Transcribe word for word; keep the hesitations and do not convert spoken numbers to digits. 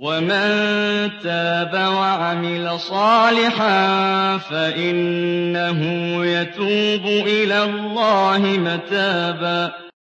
وَمَن تَابَ وَعَمِلَ صَالِحًا فَإِنَّهُ يَتُوبُ إِلَى اللَّهِ مَتَابًا